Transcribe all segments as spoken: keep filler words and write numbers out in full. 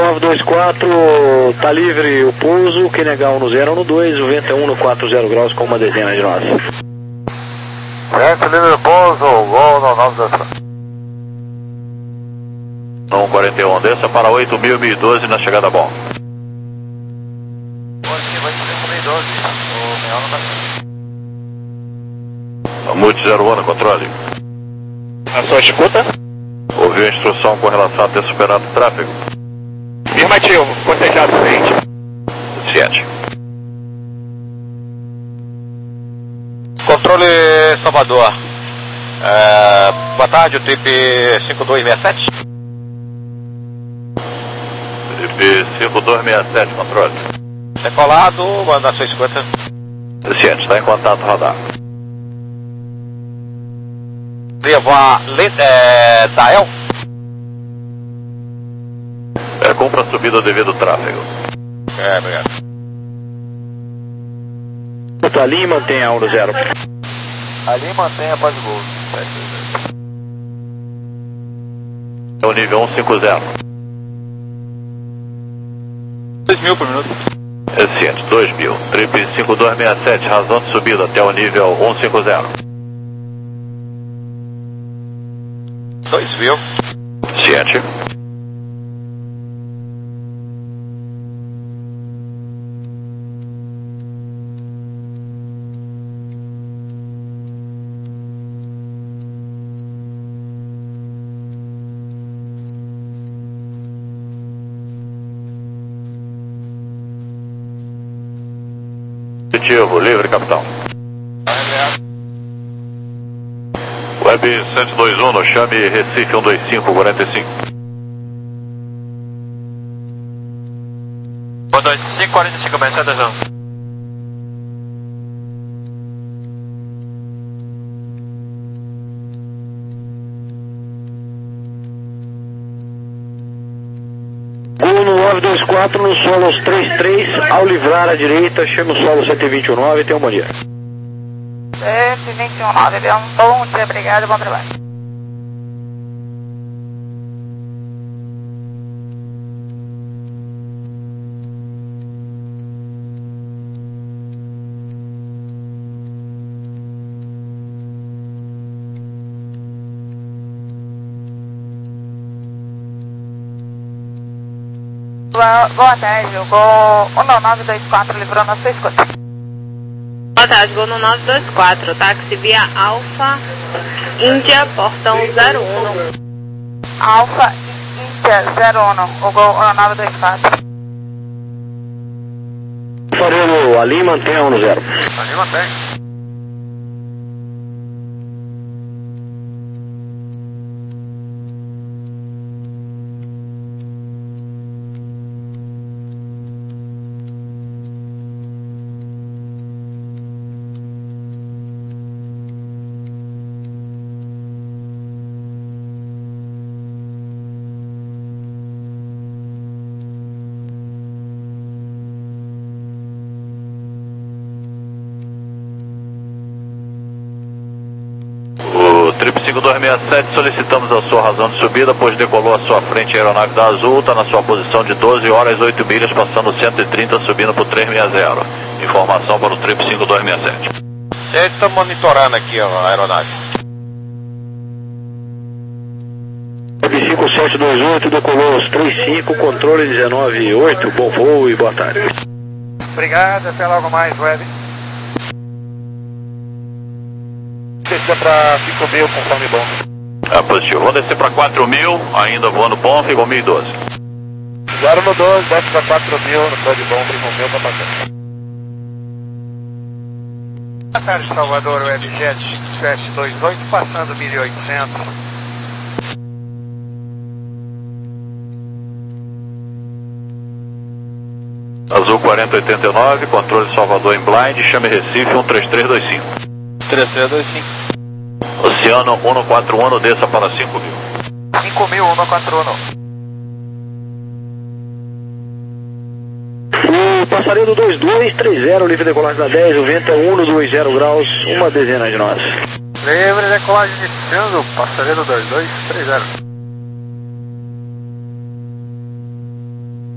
nove dois quatro, tá livre o pouso, quem negar um no zero, um no dois, o vento é um no quatro zero graus com uma dezena de nós. Vento livre o pouso, gol no nove dois quatro. um quarenta e um, desça para oito mil, mil e doze na chegada bom. Mute zero um no controle. A sua escuta? Ouviu a instrução com relação a ter superado o tráfego? Afirmativo, cortejado frente. Ciente. Controle Salvador. É, boa tarde, o trip cinco dois seis sete. Trip cinco dois seis sete, controle. Decolado, manda sua escuta. Ciente, está em contato radar. Levar é, Dael. É, cumpra a subida devido ao tráfego. É, obrigado. Tá ali, mantenha um no zero. Ali mantém a paz de gol. É o nível cento e cinquenta. dois mil por minuto. É ciente, dois mil. Trip cinco dois seis sete, razão de subida até o nível cento e cinquenta. dois mil. Ciente. Positivo, livre, capitão. Web sete dois um, no chame Recife um dois cinco quatro cinco. um dois cinco quarenta e cinco, mais atenção. Gol no nove dois quatro, no solo três três, ao livrar à direita, chama o solo cento e vinte e nove, tem um bom dia. cento e vinte e nove, deu um bom dia, obrigado, bom trabalho. Boa, boa tarde, o gol um nove dois quatro livrou na sua escuta. Boa tarde, gol no nove dois quatro, táxi via Alfa, Índia, portão zero um. Alfa, Índia, zero um, o gol um nove dois quatro. Farelo, ali mantenha um no zero. Ali mantém. Trip cinco dois seis sete, solicitamos a sua razão de subida, pois decolou à sua frente a aeronave da Azul, está na sua posição de doze horas, oito milhas, passando cento e trinta, subindo para o três seis zero. Informação para o Trip cinco dois seis sete. Eles estão monitorando aqui ó, a aeronave. cinco sete dois oito, decolou aos três cinco, controle dezenove oito, bom voo e boa tarde. Obrigado, até logo mais, Web. Descer para cinco mil, conforme bom. É positivo, vou descer para quatro mil, ainda voando bom, ficou mil e doze. Zero no doze, desce para quatro mil, no código bom, cinco mil, para passar. Boa tarde, Salvador, Webjet sete dois oito, passando mil e oitocentos. Azul quarenta oitenta e nove, controle Salvador em blind, chame Recife um três três dois cinco. três três dois cinco. Oceano um quatro um, desça para cinco mil. cinco mil, um quatro um. O passarinho dois dois três zero, livre decolagem da dez, o vento é um no dois zero graus, uma dezena de nós. Livre decolagem iniciando, passarinho dois dois três zero.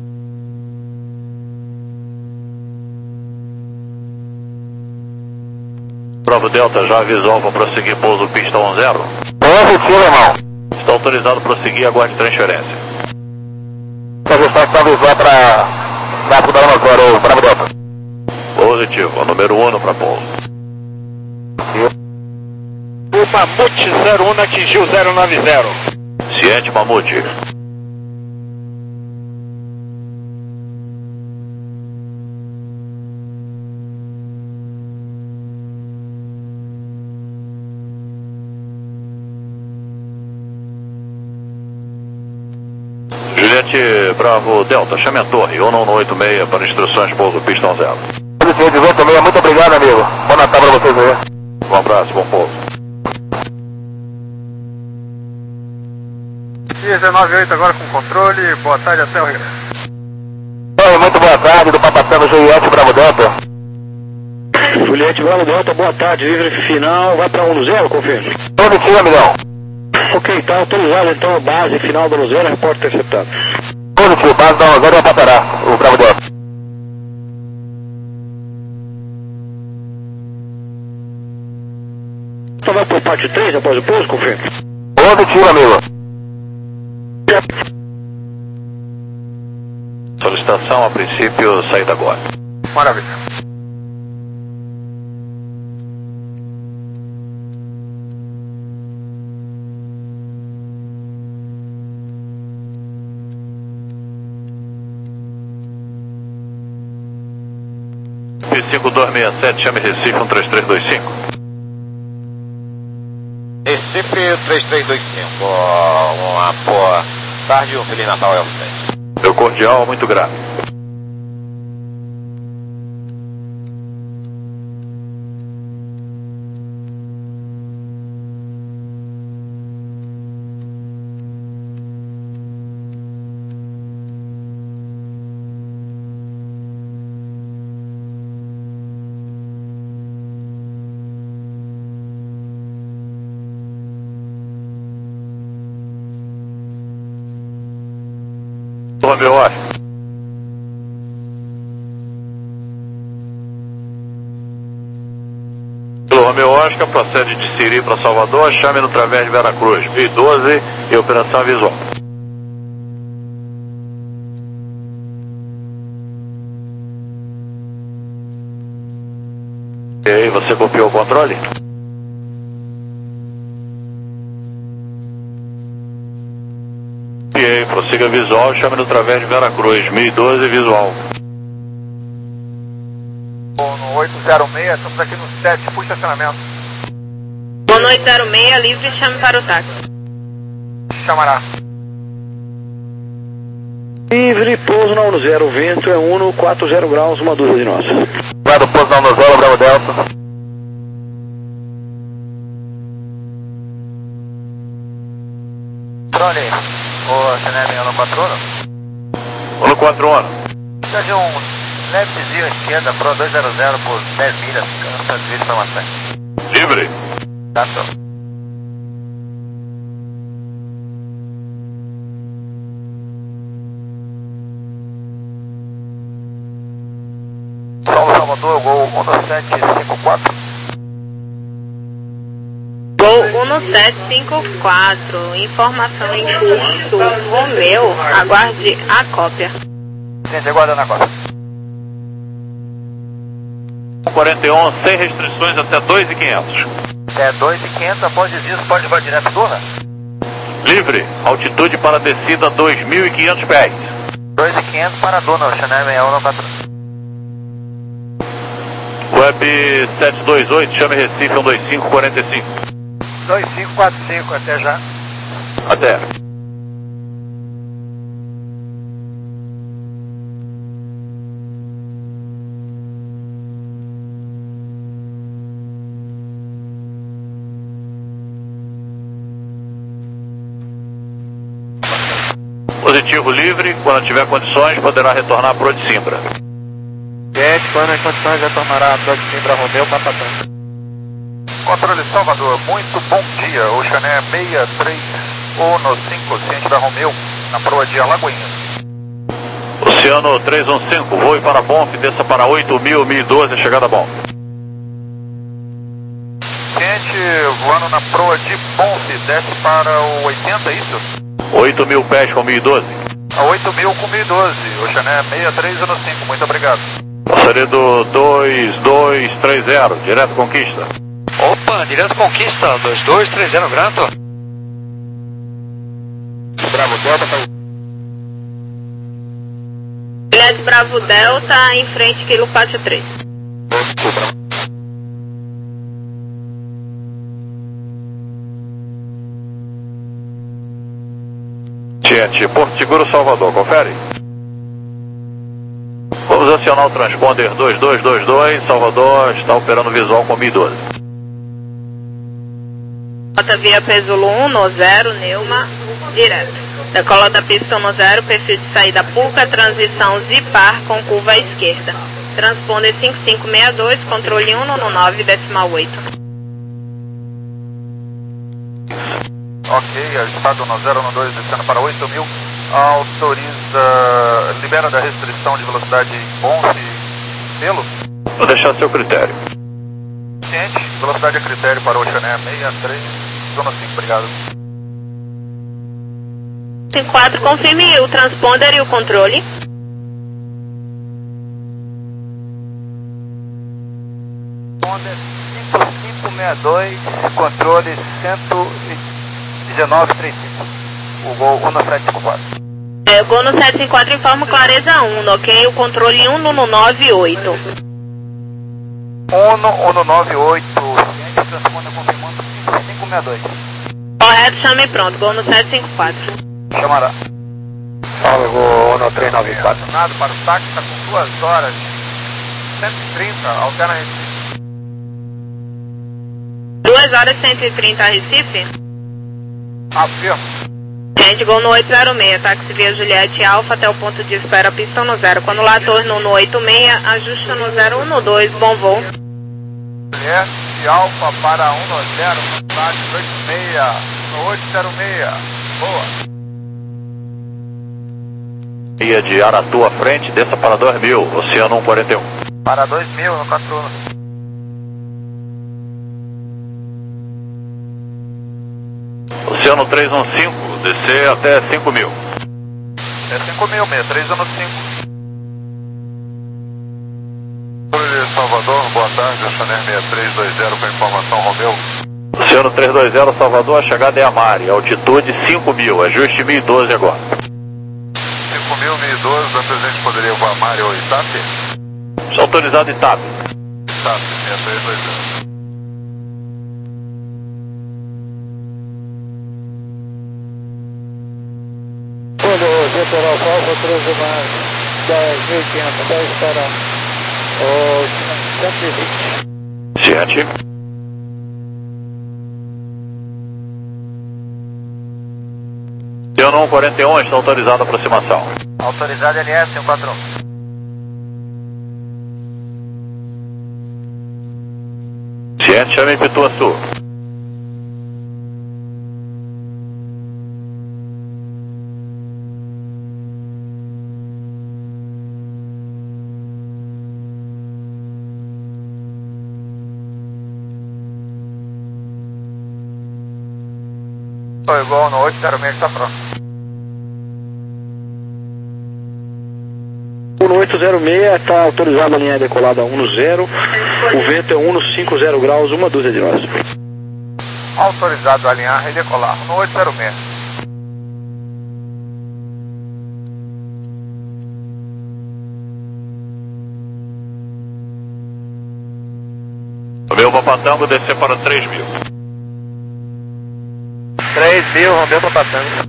Bravo Delta, já avisou, vão prosseguir pouso pista um zero. Positivo, irmão. Está autorizado a prosseguir, aguarde transferência. A gestão está avisou para dar para dar uma agora, o Bravo Delta. Positivo, o número um para pouso. O Mamute zero um atingiu zero nove zero. Ciente, Mamute. Juliette Bravo Delta, chame a torre, um um oito seis para instruções pouso pista um zero. Juliette Delta, muito obrigado, amigo. Bom Natal para vocês aí. Um abraço, bom pouso. dezenove oito agora com controle, boa tarde, até o Rio. Oi, muito boa tarde, do Papatano Juliette Bravo Delta. Juliette Bravo Delta, boa tarde, livre final, vai para um zero, confirme. Positivo, amigão. Ok, tá autorizado então a base final do zero, repórter interceptado. Positivo, base da zero é o Patará, o Bravo Delta. Então vai por parte três após o pouso, confirme. Positivo, amigo. Solicitação, a princípio, saída agora. Maravilha. cinco dois seis sete, chame Recife um três três dois cinco. Recife três três dois cinco, uma boa tarde e um Feliz Natal, Elcio. Meu cordial, muito grato. Romeu Oscar. Pelo Romeu Oscar, procede de Siri para Salvador, chame no Través de Veracruz, mil e doze e operação visual. E aí, você copiou o controle? E aí, prossiga visual, chame no Través de Veracruz, mil e doze visual. No oito zero seis, estamos aqui no sete, puxa estacionamento. Boa noite, zero seis, livre, chame para o táxi. Chamará. Livre, pouso na um zero, vento é um quatro zero graus, uma dúzia de nós. Obrigado, pouso na um zero, Bravo Delta. Drone, o C N M um quatro um. um quatro um. Precisa de um leve desvio à esquerda, Pro dois zero zero por dez milhas, cansa de informações. Livre. Tá, senhor. São Salvador, Gol um sete cinco quatro. Gol um sete cinco quatro, informação em curso, Romeu, aguarde a cópia. Gente, aguardando a cópia. quarenta e um, sem restrições até dois mil e quinhentos. É dois mil e quinhentos, após disso pode voar direto turna? Livre, altitude para descida dois mil e quinhentos pés. dois mil e quinhentos para Duna, o Chanel um quatro um. Web sete dois oito, chame Recife um dois cinco quatro cinco. dois cinco quatro cinco, até já. Até. Positivo livre, quando tiver condições, poderá retornar para o de Simbra. Gente, quando as condições retornará para o de Simbra, Romeu, Papatão. Controle Salvador, muito bom dia. O Chanel seis três um cinco, ciente da Romeu, na proa de Alagoinha. Oceano três um cinco, voe para Bonf, desça para oito mil, mil e doze, chegada a Bonf. na proa de Ponce, desce para o oitenta, é isso? oito mil pés com mil e doze. A oito mil com mil e doze, Oxané sessenta e três no cinco, muito obrigado. Passaredo dois dois três zero, direto Conquista. Opa, direto Conquista, dois dois três zero, grato. Bravo Delta, tá... Juliette Bravo Delta, em frente, quilo Pátio três. Gente, Porto Seguro Salvador, confere. Vamos acionar o transponder dois dois dois dois, Salvador está operando visual com mil e doze. Rota via Pesulo um, no zero, Neuma, direto. Decola da pista no zero, perfil de saída Puca, transição Zipar com curva à esquerda. Transponder cinco cinco seis dois, controle um no nove, decimal oito. Ok, ajustado no zero, no dois, descendo para oito mil. Autoriza, libera da restrição de velocidade em Ponce, pelo? Vou deixar a seu critério. Ciente, velocidade a critério para o Oxané sessenta e três, zona cinco, obrigado. cinco quatro, confirme o transponder e o controle. Transponder cinco cinco seis dois, controle cento e dezenove trinta e cinco. O gol um no sete cinco quatro. É, o gol no sete cinco quatro informa clareza um, ok? O controle um no nove oito. um no nove oito, ciente, transponder confirmando cinco cinco seis dois. Correto, chame pronto, gol no sete cinco quatro. Chamará. Fala, gol no três nove quatro. Acionado para o táxi, está com duas horas, cento e trinta, alterna Recife. duas horas cento e trinta, Recife? Afirma. Gente, gol no oito zero seis, táxi via Juliette Alfa até o ponto de espera, pistão no zero. Quando lá torno no oito seis, ajusta no zero um no dois, bom voo. Juliette Alfa para um no zero, velocidade oito seis, no oito zero seis, boa. Ia de Aratu à frente, desça para dois mil, Oceano cento e quarenta e um. Para dois mil no quatro um. Oceano trezentos e quinze, descer até cinco mil. É cinco mil, sessenta e três no cinco. Salvador, boa tarde, Oxané sessenta e três dois zero com informação Romeu. Oceano trezentos e vinte, Salvador, a chegada é Amari, altitude cinco mil, ajuste mil e doze agora. cinco mil, mil e doze, da presente poderia voar Amari ou Itape? Está autorizado Itape. Itape, sessenta e três dois zero. Litoral Alfa treze mais dez mil e quinhentos, dez para o cento e vinte. Ciente. Oceano cento e quarenta e um, está autorizada a aproximação. Autorizado L S cento e quarenta e um. Ciente, chame Pituaçu. Estou igual no oito zero seis, está pronto. No oito zero seis está autorizada a linha decolada um no zero, o vento é um no cinco zero graus, uma dúzia de nós. Autorizado a alinhar e decolar no oito zero seis. O meu Papatango descer para três mil. três mil, Romeu Papatango.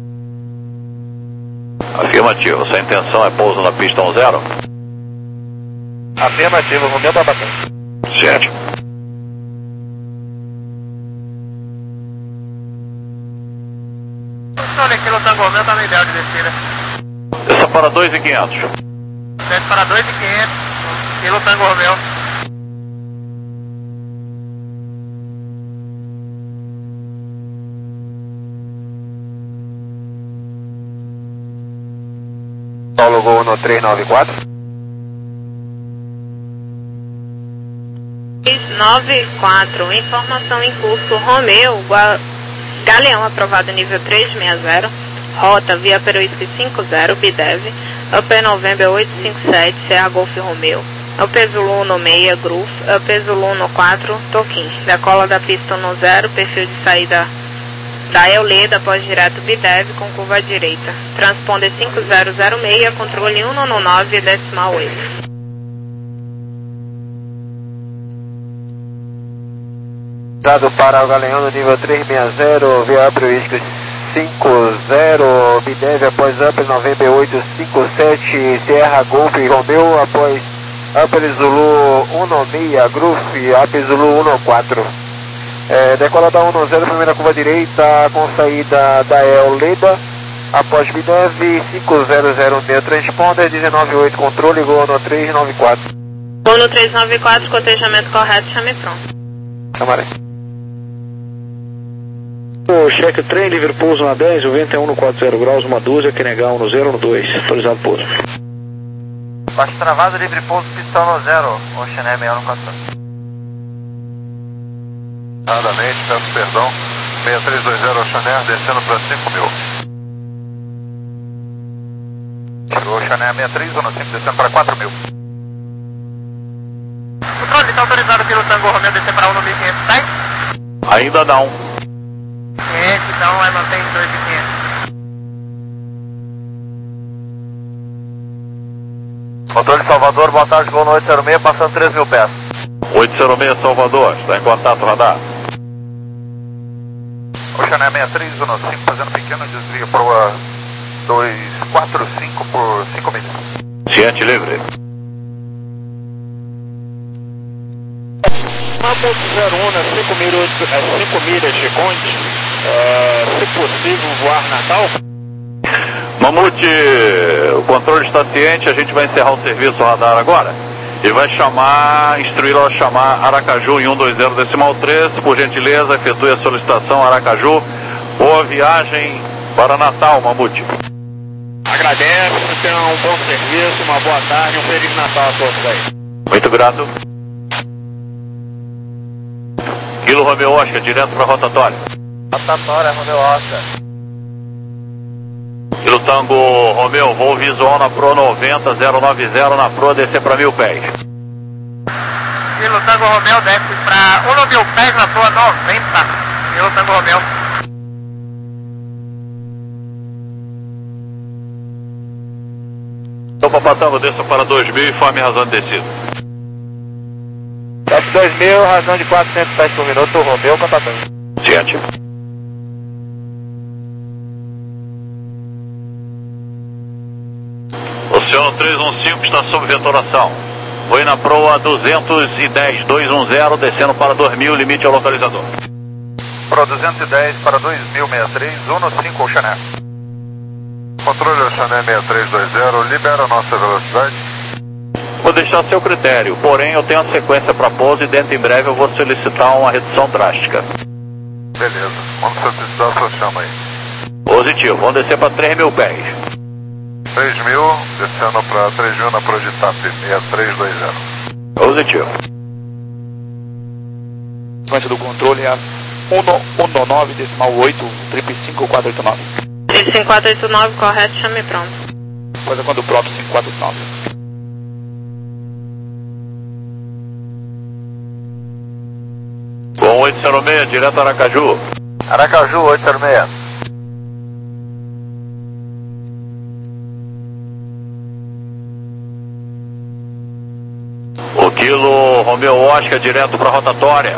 Afirmativo, sua intenção é pouso na pista um zero? Afirmativo, Romeu Papatango. Ciente. Olha aqui no Tango Romeu, está na ideal de descida. Desça para dois mil e quinhentos. Desce para dois mil e quinhentos, pelo Tango Romeu. Paulo Gol no três nove quatro. nove quatro, informação em curso, Romeu, Gua... Galeão aprovado nível trezentos e sessenta, rota via Peruísque cinquenta, Bidev, Upper November oitocentos e cinquenta e sete, Serra Golf Romeu, Upper Zulu seis, Groove, Upper Zulu quatro, Toquim, decola da pista zero, perfil de saída da Euleda, após direto Bidev com curva à direita, transponder cinco zero zero seis, controle cento e nove, decimal oito. Dado para o Galeão no nível trezentos e sessenta, via Upper Whisky cinquenta, Bidev após Upper November oitocentos e cinquenta e sete, Sierra Golf Romeu após Upper Zulu dezesseis, Groove, Upper Zulu quatorze. É, decola da dez, primeira curva direita com saída da Euleda, após Bidev cinco zero zero seis, transponder dezenove oito, controle, gol no trezentos e noventa e quatro. Gol no trezentos e noventa e quatro, cotejamento correto, chame pronto. Camaré. O cheque trem, livre pouso na dez, o vento é um no quarenta graus, uma dúzia, Quenegal no zero no dois, autorizado pouso. Baixo travado, livre pouso, pistão no zero, Oceané seis um quatro. Nadamente, peço perdão, seis três dois zero Oceané, descendo para cinco mil. Chegou Oceané seis três um cinco, descendo para quatro mil. Controle, está autorizado pelo Tango Romeu descer para um no mil e quinhentos, tá? Ainda não. quinhentos, então vai manter em dois mil e quinhentos. Controle Salvador, boa tarde, gol no oito zero seis, passando três mil pés. oito zero seis Salvador, está em contato, radar. Oceané seis três um cinco, fazendo pequeno desvio para o dois quatro cinco por cinco milhas. Ciente livre. Mamute zero um, cinco milhas, cinco milhas de Conde, é, se possível voar Natal. Mamute, o controle está ciente, a gente vai encerrar o serviço radar agora. E vai chamar, instruí-lo a chamar Aracaju em cento e vinte decimal três, por gentileza, efetue a solicitação Aracaju. Boa viagem para Natal, Mamute. Agradeço, tenham um bom serviço, uma boa tarde, um Feliz Natal a todos aí. Muito grato. Kilo Romeu Oscar, direto para a rotatória. Rotatória, Romeu Oscar. Kilo Tango Romeu, voo visual na Pro noventa zero nove zero, na Pro descer para mil pés. Kilo Tango Romeu desce para um mil pés na Pro noventa. Kilo Tango Romeu. Então, Papatango, desça para dois mil e informe razão de descida. Desce dois mil, razão de quatrocentos pés por minuto, Romeu, contatando. Ciente. Oceano trezentos e quinze está sob vetoração. Foi na proa duzentos e dez, duzentos e dez, descendo para dois mil, limite ao localizador. Pro duzentos e dez para dois mil, sessenta e três, um cinco, Oceané. Controle Oceané seis três dois zero, libera a nossa velocidade. Vou deixar a seu critério, porém eu tenho a sequência para pouso e dentro em breve eu vou solicitar uma redução drástica. Beleza, quando você precisar, só chama aí. Positivo, vamos descer para três mil pés. três mil, descendo para três mil na Pro de TAP, seis três dois zero. Positivo. Sequência do controle é a um nove decimal oito, triplo cinco quatro oito nove. cinco quatro oito nove, correto, chame pronto. Coisa quando o próprio cinco quatro oito nove. Com oito zero seis, direto a Aracaju. Aracaju, oito zero seis. O Kilo Romeu Oscar, direto para a rotatória.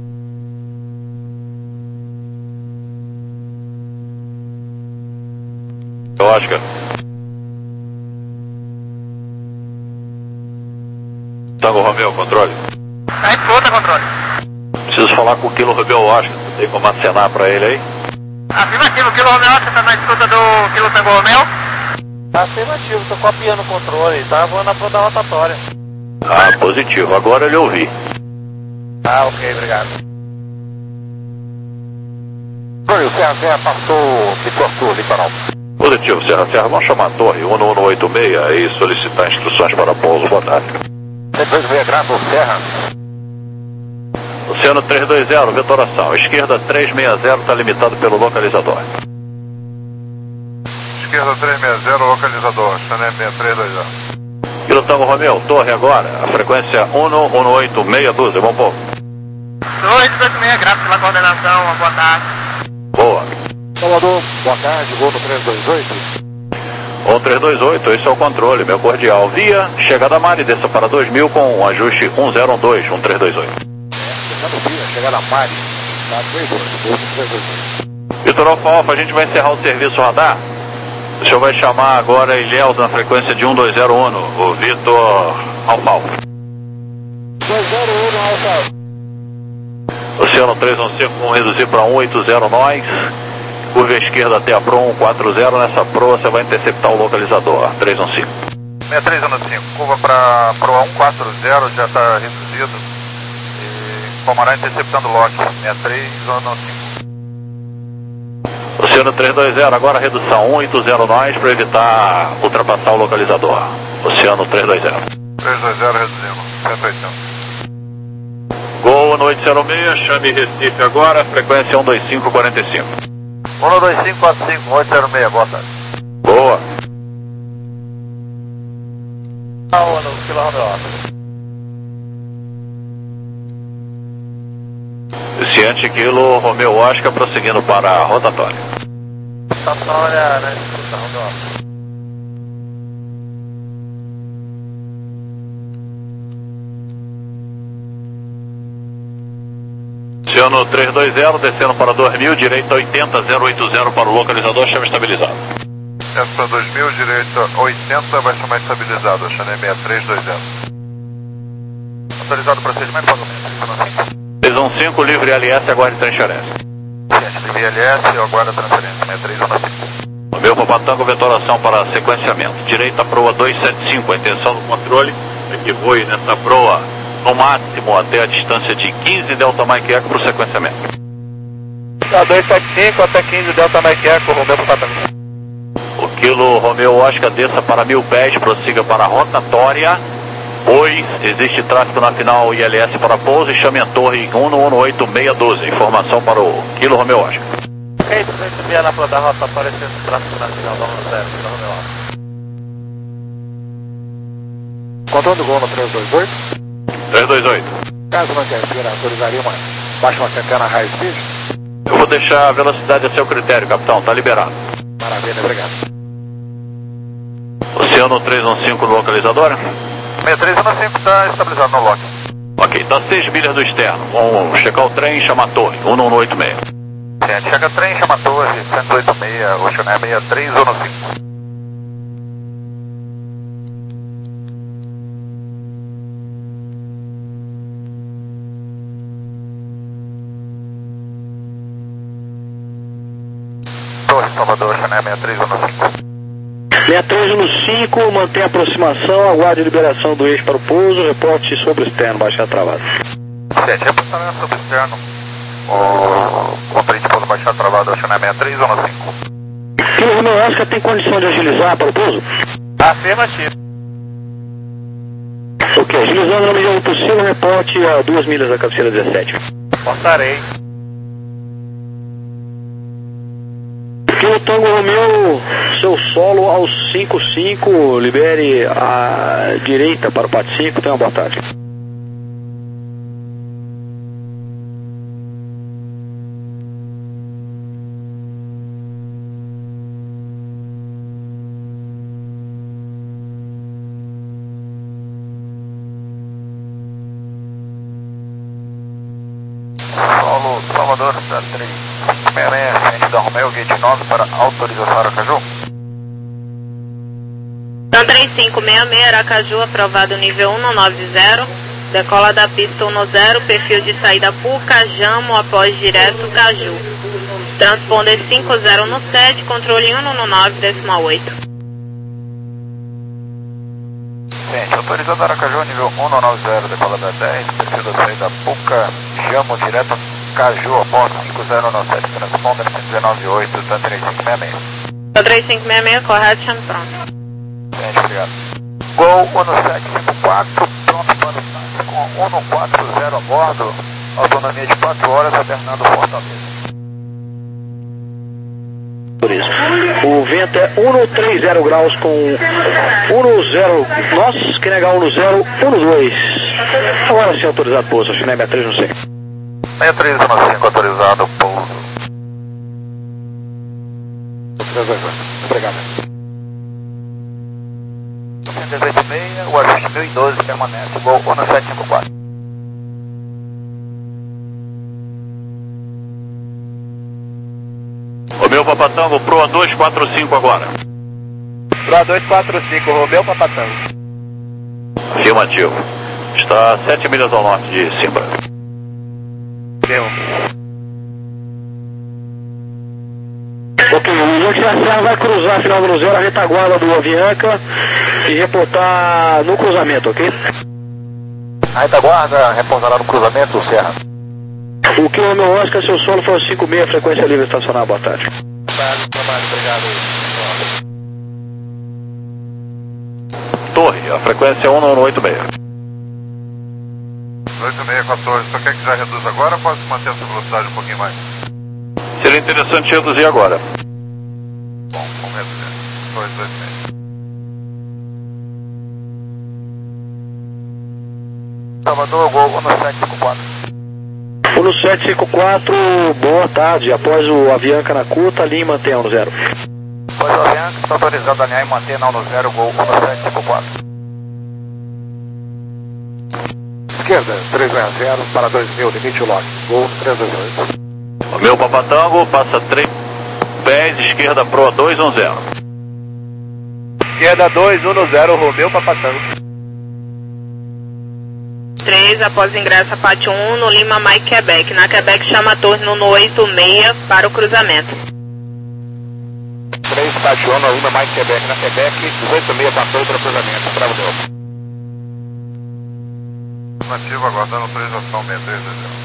Oscar. Tango Romeu, controle. Tá em ponta, controle. Preciso falar com o Kilo Romeu Oscar. Tem como acenar para ele aí? Afirmativo, Kilo Romeu Oscar, tá na escuta do Kilo Tango Romeu? Afirmativo, tô copiando o controle, tá voando na ponta da rotatória. Ah, positivo. Agora ele ouvi. Ah, ok, obrigado. Oi, o Serra Serra passou Pituaçu, litoral. Positivo, Serra Serra. Vamos chamar a torre um um oito seis e solicitar instruções para pouso. Boa tarde. cento e dois, graças, Serra. Oceano três dois zero, vetoração. Esquerda três seis zero, está limitado pelo localizador. Esquerda três seis zero, localizador, Chanel seis três dois zero. Kilo Tango Romeu, torre agora, a frequência um um oito seis doze, bom povo. oito dois seis, graças pela coordenação, uma boa tarde. Boa. Salvador, boa tarde, voo no três dois oito. um três dois oito, esse é o controle, meu cordial. Via, chegada a Mari, desça para dois mil com um ajuste um zero um dois, um três dois oito. Chegando via, chegada a Mari, tá dois dois, voo no três dois oito. Vitor Alfa Alfa, a gente vai encerrar o serviço radar. O senhor vai chamar agora Ilhéus na frequência de um dois zero um, o Vitor Alfa Alfa. dois zero um, Alfa. Oceano três um cinco, vamos reduzir para um oito zero nós. Curva esquerda até a Pro um quatro zero, nessa Pro você vai interceptar o localizador, três um cinco. seis três um cinco, curva para Pro um quatro zero, já está reduzido. E Palmará interceptando o lock, seis três um cinco. Oceano três dois zero, agora redução um oito zero nós para evitar ultrapassar o localizador. Oceano três dois zero. três dois zero, reduzindo, cento e oitenta. Gol no oito zero seis, chame Recife agora, frequência um dois cinco quatro cinco. um dois cinco quatro cinco, oito zero seis, boa tarde. Boa. no quilômetro. Ciente Kilo Romeu Oscar prosseguindo para a rotatória. Rotatória, né? Rotatória. Oceano três dois zero, descendo para dois mil, direita oitenta zero oito zero para o localizador, chama estabilizado. Essa dois mil, direita oitenta, vai chamar estabilizado, Chanel seis três dois zero. Autorizado o procedimento, pagamento, três um cinco, livre L S, aguarde transferência. Ciente, livre L S, eu aguardo a transferência, seis três um cinco. O meu Papatango, vetoração para sequenciamento. Direita proa dois sete cinco, a intenção do controle é que voe nessa proa no máximo até a distância de quinze Delta Mike Echo para o sequenciamento. Tá, dois sete cinco até quinze Delta Mike Echo, Romeu Papatango. O Kilo Romeu Oscar desça para mil pés, prossiga para a rotatória, pois existe tráfego na final I L S para pouso e chame a torre um um oito seis doze. Informação para o Kilo Romeu Oscar. Ei, você subia na planta da rotatória, esse tráfego na final da zero, Kilo Romeu Oscar. Controle do gol no três dois oito. três dois oito. Caso não interfira, autorizaria uma baixa uma centena high speed? Eu vou deixar a velocidade a seu critério, capitão, está liberado. Maravilha, obrigado. Oceano três um cinco no localizador. seis três um cinco está estabilizado no lock. Ok, está seis milhas do externo. Vamos checar o trem e chamar a torre, um um oito seis. Ciente, chega trem, chama a torre, cento e oito seis, o Chanel seis três um cinco. Torre Salvador, Chanel seis três um cinco. seis três um cinco, mantém a aproximação, aguarde a liberação do eixo para o pouso, reporte sobre o externo, baixar travado. Ciente, reportamento sobre o externo. O controle de pouso baixar travado, Chanel seis três um cinco. Kilo Romeu Oscar tem condição de agilizar para o pouso? Afirmativo. Ok, agilizando na medida do possível, reporte a duas milhas da cabeceira dezessete. Portarei. Kilo Tango Romeu, seu solo ao cinco cinco, libere a direita para o Pat cinco, tenha uma boa tarde. Solo Salvador, três seis seis, ciente da Romeu, gate nove para autorização Aracaju. Então três cinco seis seis, Aracaju, aprovado nível um nove zero, decola da pista um zero, perfil de saída Puca, Jamo, após direto Caju. Transponder cinco zero um sete, controle um nove decimal oito. Ciente, autorizado Aracaju, nível um nove zero, decola da dez, perfil da saída Puca, Jamo, direto Caju, após cinco zero um sete, transponder cento e nove oito, três cinco seis seis. Então três cinco seis seis, correto, chame pronto. Ciente, obrigado. Gol um sete cinco quatro, pronto para o táxi com um quatro zero a bordo, Autonomia de quatro horas, tá terminando Fortaleza. Por isso. O vento é um trinta graus com um zero. Nossa, que legal, um zero, um dois. Agora sim autorizado pouso, China sessenta e três, não sei. sessenta e três, um cinco, autorizado pouso. Obrigado. cento e dezoito e meia, o ajuste mil e doze permanece, gol um sete cinco quatro. Romeu Papatango, Proa dois quatro cinco agora. Proa dois quatro cinco, Romeu Papatango. Afirmativo. Está a sete milhas ao norte de Simbra. Deu. Ok, o Luque Serra vai cruzar a final do Zero, a retaguarda do Avianca e reportar no cruzamento, ok? A retaguarda reportará no cruzamento, Serra. O quilômetro Oscar, seu solo foi cinco seis, frequência livre estacionar, boa tarde. Trabalho, trabalho, obrigado. Torre, a frequência é um nove oito seis. oito seis quatorze, só quer que já reduza agora ou posso manter essa velocidade um pouquinho mais? Seria interessante reduzir agora. Bom, vamos reduzir. dois dois seis. Salvador, gol um sete cinco quatro. um sete cinco quatro, boa tarde. Após o Avianca na curta, linha mantém um zero. Após o Avianca, está autorizado a alinhar e manter na um zero, gol um sete cinco quatro. Esquerda, três seis zero para dois mil, limite lock. Gol três dois oito. Romeu Papatango, passa três pés, esquerda Proa dois um zero. Esquerda dois um zero, Romeu Papatango. três, após ingresso a Pátio um, no Lima Mike Quebec. Na Quebec, chama a torre no oito seis para o cruzamento. três, Pátio um, no Lima Mike Quebec. Na Quebec, dezoito seis para todo o cruzamento. Bravo Deu. Nativo aguardando autorização sessenta e três zero.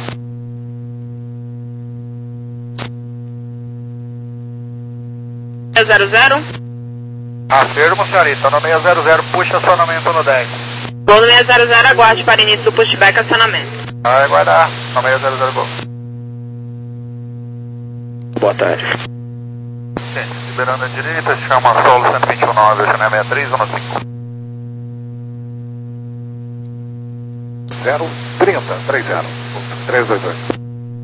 zero zero. Afirmo, senhorita. No seis zero zero, puxa acionamento no dez. Gol no seis zero zero, aguarde para início do pushback, acionamento. Vai aguardar. No seis zero zero, gol. Boa tarde. Gente, liberando a direita, chama solo cento e vinte e nove, China sessenta e três, um cinco. zero trinta, três zero. três dois oito.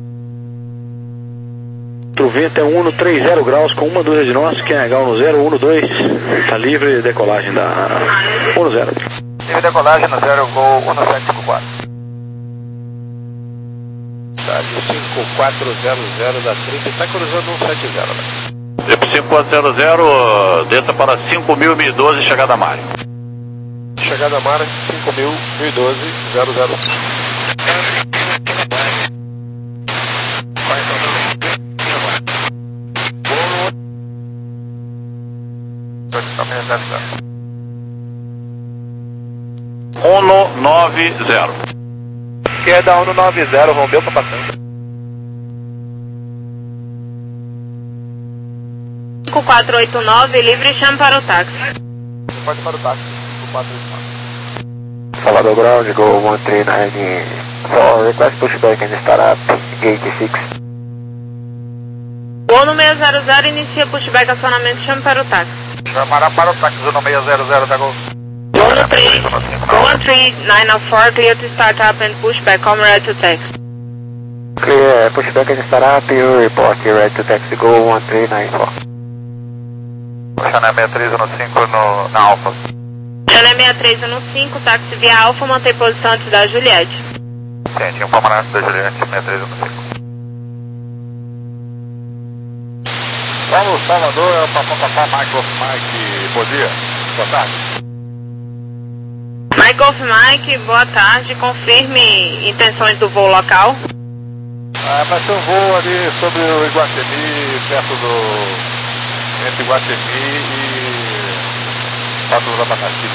O vento é um trinta graus com uma dúzia de nós, que é legal no zero um dois. Está livre decolagem da um zero. Livre decolagem no zero, gol um sete cinco quatro. Tá, de cinco quatro zero zero da trinta, está cruzando um sete zero, né? Tipo cinco quatro zero zero, desça para cinco mil, mil e doze, chegada a Mari. Chegada a Mari, cinco mil, mil e doze, zero zero. um nove zero. Esquerda um nove zero, Romeu Papatango. cinco quatro oito nove, livre, chama para o táxi. Pode para o táxi, cinco quatro oito nove. Salvador Ground, go one three nine four, request pushback and start up, gate six. Gol no seis zero zero, inicia pushback, acionamento, chama para o táxi. Chamará para o táxi no seis zero zero, da gol. Gol no três, go one three nine four, clear to start up and pushback, come ready to taxi. Clear, pushback and start up, you report, you're ready to taxi, go one three nine four. China sessenta e três no cinco no, na Alfa. China sessenta e três no cinco, táxi via Alfa, mantém posição antes da Juliette. Sim, tinha um comandante da Juliette, sessenta e três no cinco. Paulo Salvador, é o Papapá, Mike Golf Mike, bom dia, boa tarde. Mike Golf Mike, boa tarde, confirme intenções do voo local. Ah, vai ser um voo ali sobre o Iguatemi, perto do... entre Iguatemi e... Pato do Abacaxi.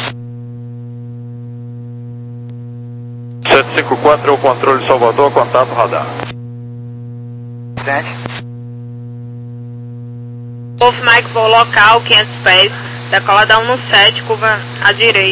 sete cinco quatro é o controle de Salvador, contato radar. Gente. Golf Mike, voo local, quinhentos pés, decola da um sete, curva à direita.